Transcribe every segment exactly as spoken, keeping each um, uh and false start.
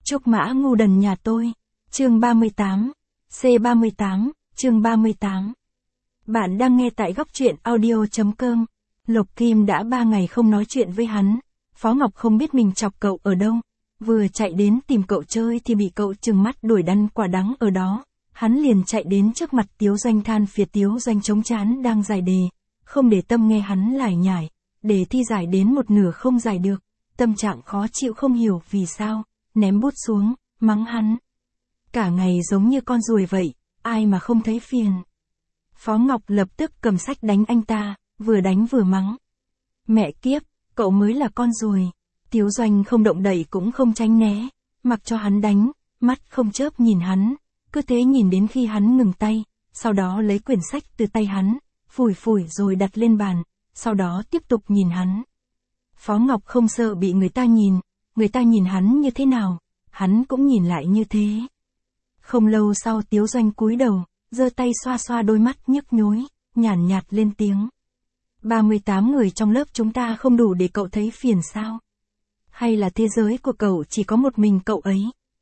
Trúc Mã ngu đần nhà tôi. Chương ba mươi tám. C ba mươi tám, chương ba mươi tám. Bạn đang nghe tại góc truyện audio.com. Lộc Kim đã ba ngày không nói chuyện với hắn. Phó Ngọc không biết mình chọc cậu ở đâu. Vừa chạy đến tìm cậu chơi thì bị cậu trừng mắt đuổi đăn quả đắng ở đó. Hắn liền chạy đến trước mặt Tiếu Doanh than phiền. Tiếu Doanh chống chán đang giải đề, không để tâm nghe hắn lải nhải. Đề thi giải đến một nửa không giải được. Tâm trạng khó chịu không hiểu vì sao, ném bút xuống, mắng hắn. Cả ngày giống như con ruồi vậy, ai mà không thấy phiền. Phó Ngọc lập tức cầm sách đánh anh ta, vừa đánh vừa mắng. Mẹ kiếp, cậu mới là con ruồi. Tiếu Doanh không động đậy cũng không tránh né, mặc cho hắn đánh, mắt không chớp nhìn hắn, cứ thế nhìn đến khi hắn ngừng tay, sau đó lấy quyển sách từ tay hắn, phủi phủi rồi đặt lên bàn, sau đó tiếp tục nhìn hắn. Phó Ngọc không sợ bị người ta nhìn, người ta nhìn hắn như thế nào, hắn cũng nhìn lại như thế. Không lâu sau Tiếu Doanh cúi đầu, giơ tay xoa xoa đôi mắt nhức nhối, nhàn nhạt lên tiếng. ba mươi tám người trong lớp chúng ta không đủ để cậu thấy phiền sao? Hay là thế giới của cậu chỉ có một mình cậu ấy?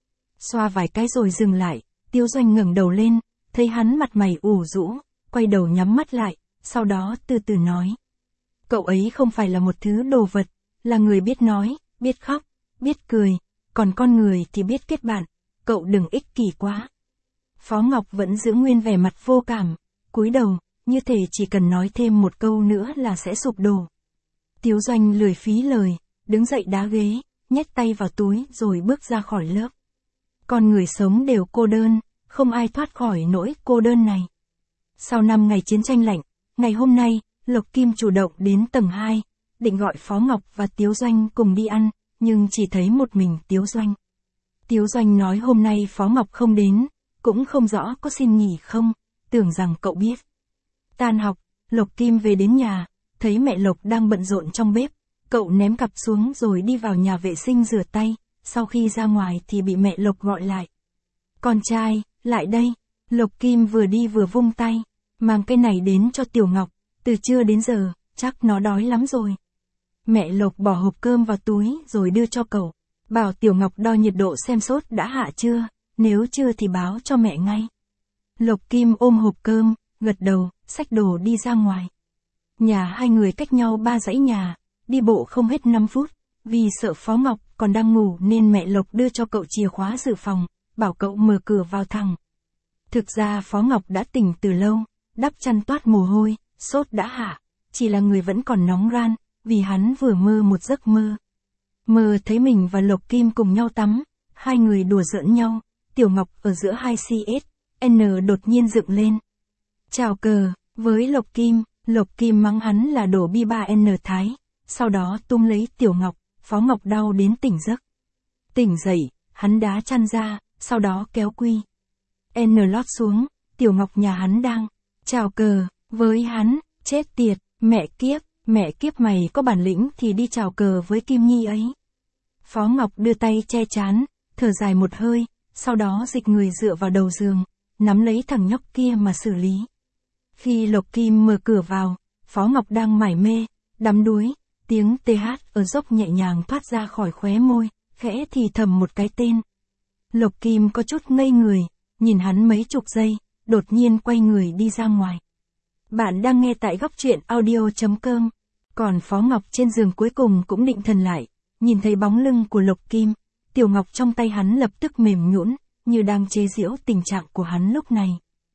Xoa vài cái rồi dừng lại, Tiếu Doanh ngẩng đầu lên, thấy hắn mặt mày ủ rũ, quay đầu nhắm mắt lại, sau đó từ từ nói. Cậu ấy không phải là một thứ đồ vật, là người biết nói, biết khóc, biết cười, còn con người thì biết kết bạn, cậu đừng ích kỷ quá. Phó Ngọc vẫn giữ nguyên vẻ mặt vô cảm, cúi đầu, như thể chỉ cần nói thêm một câu nữa là sẽ sụp đổ. Tiếu Doanh lười phí lời, đứng dậy đá ghế, nhét tay vào túi rồi bước ra khỏi lớp. Con người sống đều cô đơn, không ai thoát khỏi nỗi cô đơn này. Sau năm ngày chiến tranh lạnh, ngày hôm nay, Lộc Kim chủ động đến tầng hai, định gọi Phó Ngọc và Tiếu Doanh cùng đi ăn, nhưng chỉ thấy một mình Tiếu Doanh. Tiếu Doanh nói hôm nay Phó Ngọc không đến, cũng không rõ có xin nghỉ không, tưởng rằng cậu biết. Tan học, Lộc Kim về đến nhà, thấy mẹ Lộc đang bận rộn trong bếp, cậu ném cặp xuống rồi đi vào nhà vệ sinh rửa tay, sau khi ra ngoài thì bị mẹ Lộc gọi lại. Con trai, lại đây, Lộc Kim vừa đi vừa vung tay, mang cái này đến cho Tiểu Ngọc, từ trưa đến giờ, chắc nó đói lắm rồi. Mẹ Lộc bỏ hộp cơm vào túi rồi đưa cho cậu, bảo Tiểu Ngọc đo nhiệt độ xem sốt đã hạ chưa, nếu chưa thì báo cho mẹ ngay. Lộc Kim ôm hộp cơm, gật đầu, xách đồ đi ra ngoài. Nhà hai người cách nhau ba dãy nhà, đi bộ không hết năm phút, vì sợ Phó Ngọc còn đang ngủ nên mẹ Lộc đưa cho cậu chìa khóa dự phòng, bảo cậu mở cửa vào thẳng. Thực ra Phó Ngọc đã tỉnh từ lâu, đắp chăn toát mồ hôi, sốt đã hạ, chỉ là người vẫn còn nóng ran, vì hắn vừa mơ một giấc mơ. Mơ thấy mình và Lộc Kim cùng nhau tắm, hai người đùa giỡn nhau, Tiểu Ngọc ở giữa hai xê ét en đột nhiên dựng lên. Chào cờ, với Lộc Kim, Lộc Kim mắng hắn là đồ bi ba en thái, sau đó tung lấy Tiểu Ngọc, Phó Ngọc đau đến tỉnh giấc. Tỉnh dậy, hắn đá chăn ra, sau đó kéo quy N lót xuống, Tiểu Ngọc nhà hắn đang chào cờ với hắn, chết tiệt, mẹ kiếp, mẹ kiếp mày có bản lĩnh thì đi chào cờ với Kim Nhi ấy. Phó Ngọc đưa tay che trán, thở dài một hơi, sau đó dịch người dựa vào đầu giường, nắm lấy thằng nhóc kia mà xử lý. Khi Lộc Kim mở cửa vào, Phó Ngọc đang mải mê, đắm đuối, tiếng tê hát ở dốc nhẹ nhàng thoát ra khỏi khóe môi, khẽ thì thầm một cái tên. Lộc Kim có chút ngây người, nhìn hắn mấy chục giây, đột nhiên quay người đi ra ngoài. Bạn đang nghe tại góc truyện audio.com. Còn Phó Ngọc trên giường cuối cùng cũng định thần lại, nhìn thấy bóng lưng của Lộc Kim, Tiểu Ngọc trong tay hắn lập tức mềm nhũn, như đang chế giễu tình trạng của hắn lúc này.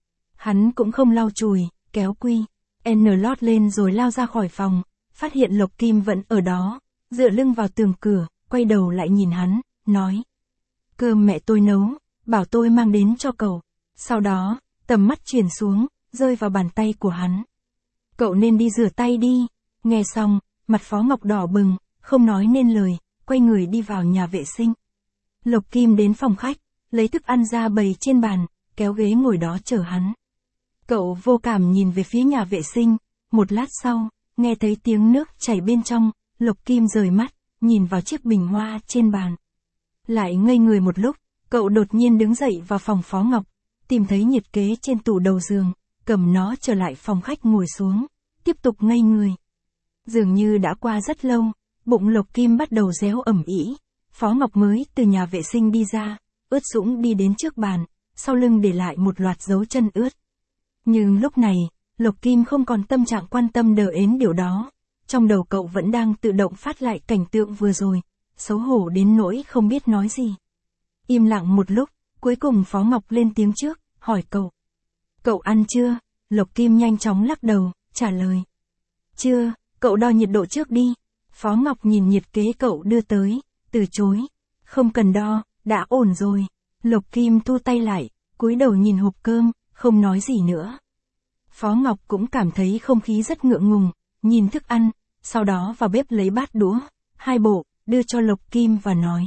Hắn cũng không lau chùi, kéo quy N lót lên rồi lao ra khỏi phòng, phát hiện Lộc Kim vẫn ở đó, dựa lưng vào tường cửa, quay đầu lại nhìn hắn, nói. Cơm mẹ tôi nấu, bảo tôi mang đến cho cậu. Sau đó, tầm mắt chuyển xuống, rơi vào bàn tay của hắn. Cậu nên đi rửa tay đi. Nghe xong, mặt Phó Ngọc đỏ bừng, không nói nên lời, quay người đi vào nhà vệ sinh. Lộc Kim đến phòng khách, lấy thức ăn ra bày trên bàn, kéo ghế ngồi đó chờ hắn. Cậu vô cảm nhìn về phía nhà vệ sinh, một lát sau, nghe thấy tiếng nước chảy bên trong, Lộc Kim rời mắt, nhìn vào chiếc bình hoa trên bàn. Lại ngây người một lúc, cậu đột nhiên đứng dậy vào phòng Phó Ngọc, tìm thấy nhiệt kế trên tủ đầu giường, cầm nó trở lại phòng khách ngồi xuống, tiếp tục ngây người. Dường như đã qua rất lâu, bụng Lộc Kim bắt đầu réo ẩm ĩ, Phó Ngọc mới từ nhà vệ sinh đi ra, ướt sũng đi đến trước bàn, sau lưng để lại một loạt dấu chân ướt. Nhưng lúc này, Lộc Kim không còn tâm trạng quan tâm đờ ến điều đó. Trong đầu cậu vẫn đang tự động phát lại cảnh tượng vừa rồi, xấu hổ đến nỗi không biết nói gì. Im lặng một lúc, cuối cùng Phó Ngọc lên tiếng trước, hỏi cậu. Cậu ăn chưa? Lộc Kim nhanh chóng lắc đầu, trả lời. Chưa, cậu đo nhiệt độ trước đi. Phó Ngọc nhìn nhiệt kế cậu đưa tới, từ chối. Không cần đo, đã ổn rồi. Lộc Kim thu tay lại, cúi đầu nhìn hộp cơm, không nói gì nữa. Phó Ngọc cũng cảm thấy không khí rất ngượng ngùng, nhìn thức ăn, sau đó vào bếp lấy bát đũa, hai bộ, đưa cho Lộc Kim và nói.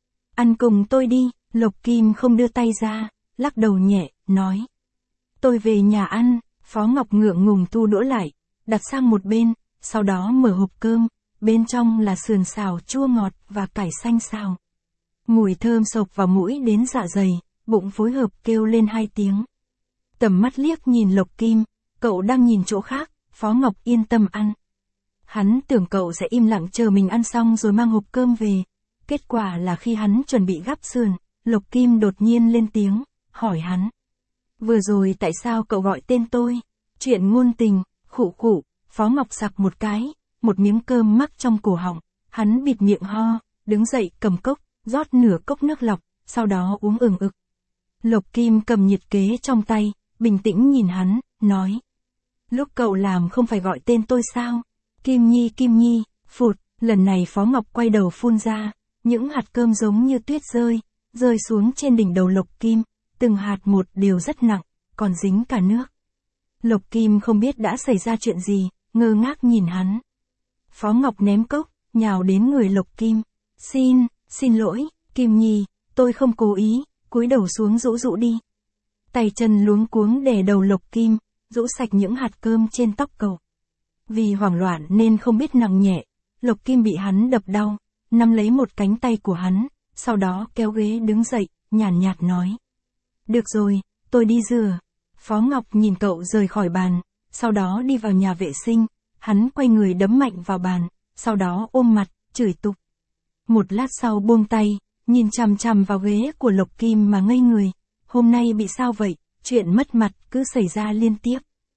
Ăn cùng tôi đi. Lộc Kim không đưa tay ra, lắc đầu nhẹ, nói. Tôi về nhà ăn. Phó Ngọc ngượng ngùng thu đũa lại, đặt sang một bên, sau đó mở hộp cơm, bên trong là sườn xào chua ngọt và cải xanh xào. Mùi thơm sộc vào mũi đến dạ dày, bụng phối hợp kêu lên hai tiếng. Tầm mắt liếc nhìn Lộc Kim, cậu đang nhìn chỗ khác, Phó Ngọc yên tâm ăn. Hắn tưởng cậu sẽ im lặng chờ mình ăn xong rồi mang hộp cơm về. Kết quả là khi hắn chuẩn bị gắp sườn, Lộc Kim đột nhiên lên tiếng, hỏi hắn. Vừa rồi tại sao cậu gọi tên tôi? Chuyện ngôn tình, khụ khụ. Phó Ngọc sặc một cái, một miếng cơm mắc trong cổ họng, hắn bịt miệng ho, đứng dậy cầm cốc, rót nửa cốc nước lọc, sau đó uống ừng ực. Lộc Kim cầm nhiệt kế trong tay, bình tĩnh nhìn hắn, nói. Lúc cậu làm không phải gọi tên tôi sao? Kim Nhi Kim Nhi, phụt, lần này Phó Ngọc quay đầu phun ra, những hạt cơm giống như tuyết rơi, rơi xuống trên đỉnh đầu Lộc Kim, từng hạt một đều rất nặng, còn dính cả nước. Lộc Kim không biết đã xảy ra chuyện gì, ngơ ngác nhìn hắn. Phó Ngọc ném cốc, nhào đến người Lộc Kim. Xin, xin lỗi, Kim Nhi, tôi không cố ý, cúi đầu xuống rũ rũ đi. Tay chân luống cuống đè đầu Lộc Kim, rũ sạch những hạt cơm trên tóc cậu. Vì hoảng loạn nên không biết nặng nhẹ, Lộc Kim bị hắn đập đau, nắm lấy một cánh tay của hắn, sau đó kéo ghế đứng dậy, nhàn nhạt, nhạt nói. Được rồi, tôi đi rửa. Phó Ngọc nhìn cậu rời khỏi bàn, sau đó đi vào nhà vệ sinh, hắn quay người đấm mạnh vào bàn, sau đó ôm mặt, chửi tục. Một lát sau buông tay, nhìn chằm chằm vào ghế của Lộc Kim mà ngây người. Hôm nay bị sao vậy? Chuyện mất mặt cứ xảy ra liên tiếp.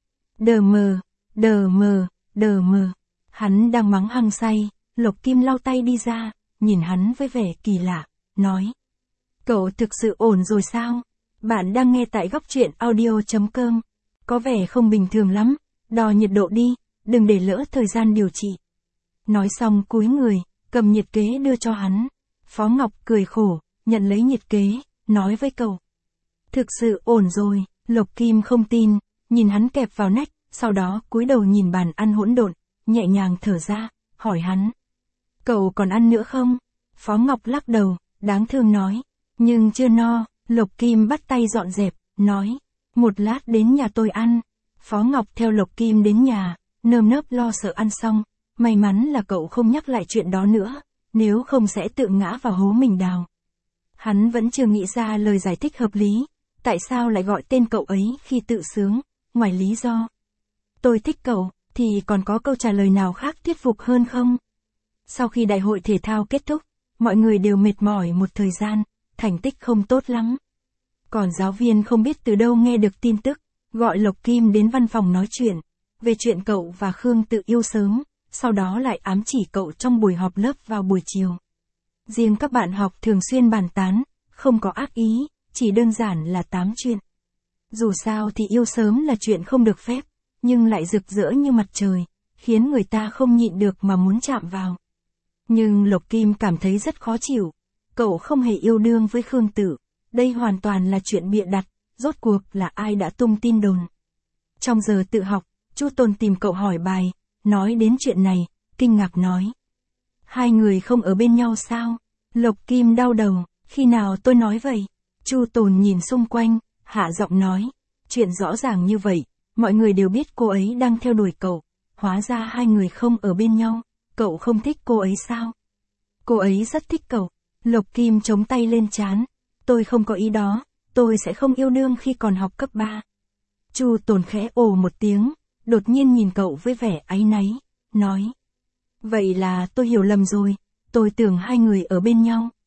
Đờ mờ, đờ mờ, đờ mờ. Hắn đang mắng hăng say, Lộc Kim lau tay đi ra, nhìn hắn với vẻ kỳ lạ, nói. Cậu thực sự ổn rồi sao? Bạn đang nghe tại góc truyện audio chấm com. Có vẻ không bình thường lắm, đo nhiệt độ đi, đừng để lỡ thời gian điều trị. Nói xong cúi người, cầm nhiệt kế đưa cho hắn. Phó Ngọc cười khổ, nhận lấy nhiệt kế, nói với cậu. Thực sự ổn rồi. Lộc Kim không tin, nhìn hắn kẹp vào nách, sau đó cúi đầu nhìn bàn ăn hỗn độn, nhẹ nhàng thở ra, hỏi hắn. Cậu còn ăn nữa không? Phó Ngọc lắc đầu, đáng thương nói. Nhưng chưa no. Lộc Kim bắt tay dọn dẹp, nói. Một lát đến nhà tôi ăn. Phó Ngọc theo Lộc Kim đến nhà, nơm nớp lo sợ ăn xong. May mắn là cậu không nhắc lại chuyện đó nữa, nếu không sẽ tự ngã vào hố mình đào. Hắn vẫn chưa nghĩ ra lời giải thích hợp lý. Tại sao lại gọi tên cậu ấy khi tự sướng, ngoài lý do. Tôi thích cậu, thì còn có câu trả lời nào khác thuyết phục hơn không? Sau khi đại hội thể thao kết thúc, mọi người đều mệt mỏi một thời gian, thành tích không tốt lắm. Còn giáo viên không biết từ đâu nghe được tin tức, gọi Lộc Kim đến văn phòng nói chuyện, về chuyện cậu và Khương tự yêu sớm, sau đó lại ám chỉ cậu trong buổi họp lớp vào buổi chiều. Riêng các bạn học thường xuyên bàn tán, không có ác ý, chỉ đơn giản là tám chuyện. Dù sao thì yêu sớm là chuyện không được phép, nhưng lại rực rỡ như mặt trời, khiến người ta không nhịn được mà muốn chạm vào. Nhưng Lộc Kim cảm thấy rất khó chịu, cậu không hề yêu đương với Khương Tử, đây hoàn toàn là chuyện bịa đặt, rốt cuộc là ai đã tung tin đồn. Trong giờ tự học, Chu Tồn tìm cậu hỏi bài, nói đến chuyện này, kinh ngạc nói. Hai người không ở bên nhau sao? Lộc Kim đau đầu, khi nào tôi nói vậy? Chu Tồn nhìn xung quanh, hạ giọng nói, chuyện rõ ràng như vậy, mọi người đều biết cô ấy đang theo đuổi cậu, hóa ra hai người không ở bên nhau, cậu không thích cô ấy sao? Cô ấy rất thích cậu. Lộc Kim chống tay lên trán, tôi không có ý đó, tôi sẽ không yêu đương khi còn học cấp ba. Chu Tồn khẽ ồ một tiếng, đột nhiên nhìn cậu với vẻ áy náy, nói. Vậy là tôi hiểu lầm rồi, tôi tưởng hai người ở bên nhau.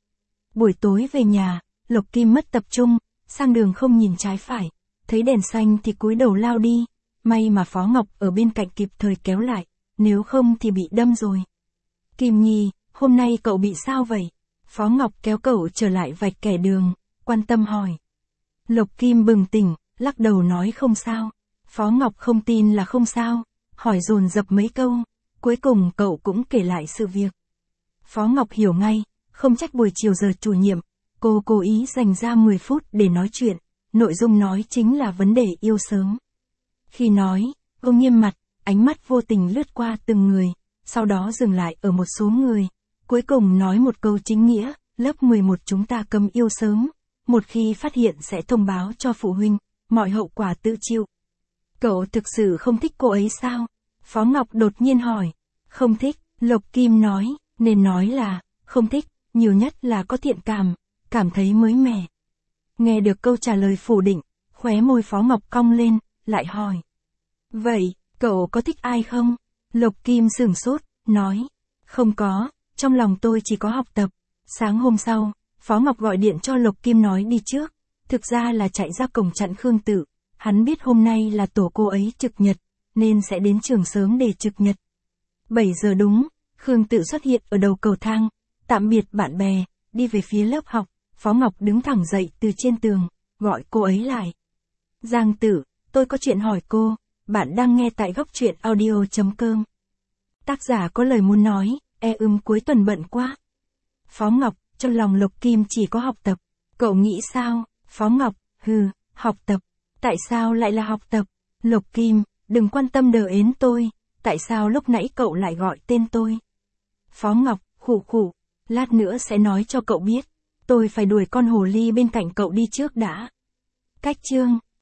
Buổi tối về nhà, Lộc Kim mất tập trung, sang đường không nhìn trái phải, thấy đèn xanh thì cúi đầu lao đi, may mà Phó Ngọc ở bên cạnh kịp thời kéo lại, nếu không thì bị đâm rồi. Kim Nhi, hôm nay cậu bị sao vậy? Phó Ngọc kéo cậu trở lại vạch kẻ đường, quan tâm hỏi. Lộc Kim bừng tỉnh, lắc đầu nói không sao. Phó Ngọc không tin là không sao, hỏi dồn dập mấy câu, cuối cùng cậu cũng kể lại sự việc. Phó Ngọc hiểu ngay, không trách buổi chiều giờ chủ nhiệm, cô cố ý dành ra mười phút để nói chuyện, nội dung nói chính là vấn đề yêu sớm. Khi nói, cô nghiêm mặt, ánh mắt vô tình lướt qua từng người, sau đó dừng lại ở một số người, cuối cùng nói một câu chính nghĩa, lớp mười một chúng ta cấm yêu sớm, một khi phát hiện sẽ thông báo cho phụ huynh, mọi hậu quả tự chịu. Cậu thực sự không thích cô ấy sao? Phó Ngọc đột nhiên hỏi. Không thích, Lộc Kim nói, nên nói là, không thích, nhiều nhất là có thiện cảm, cảm thấy mới mẻ. Nghe được câu trả lời phủ định, khóe môi Phó Ngọc cong lên, lại hỏi. Vậy, cậu có thích ai không? Lộc Kim sửng sốt, nói. Không có, trong lòng tôi chỉ có học tập. Sáng hôm sau, Phó Ngọc gọi điện cho Lộc Kim nói đi trước, thực ra là chạy ra cổng chặn Khương Tự. Hắn biết hôm nay là tổ cô ấy trực nhật, nên sẽ đến trường sớm để trực nhật. bảy giờ đúng, Khương Tự xuất hiện ở đầu cầu thang, tạm biệt bạn bè, đi về phía lớp học, Phó Ngọc đứng thẳng dậy từ trên tường, gọi cô ấy lại. Giang Tử, tôi có chuyện hỏi cô, bạn đang nghe tại góc truyện audio.com. Tác giả có lời muốn nói, e ưm cuối tuần bận quá. Phó Ngọc, trong lòng Lộc Kim chỉ có học tập, cậu nghĩ sao? Phó Ngọc, hừ, học tập. Tại sao lại là học tập? Lộc Kim, đừng quan tâm đờ ến tôi, tại sao lúc nãy cậu lại gọi tên tôi? Phó Ngọc, khụ khụ, lát nữa sẽ nói cho cậu biết, tôi phải đuổi con hồ ly bên cạnh cậu đi trước đã. Cách chương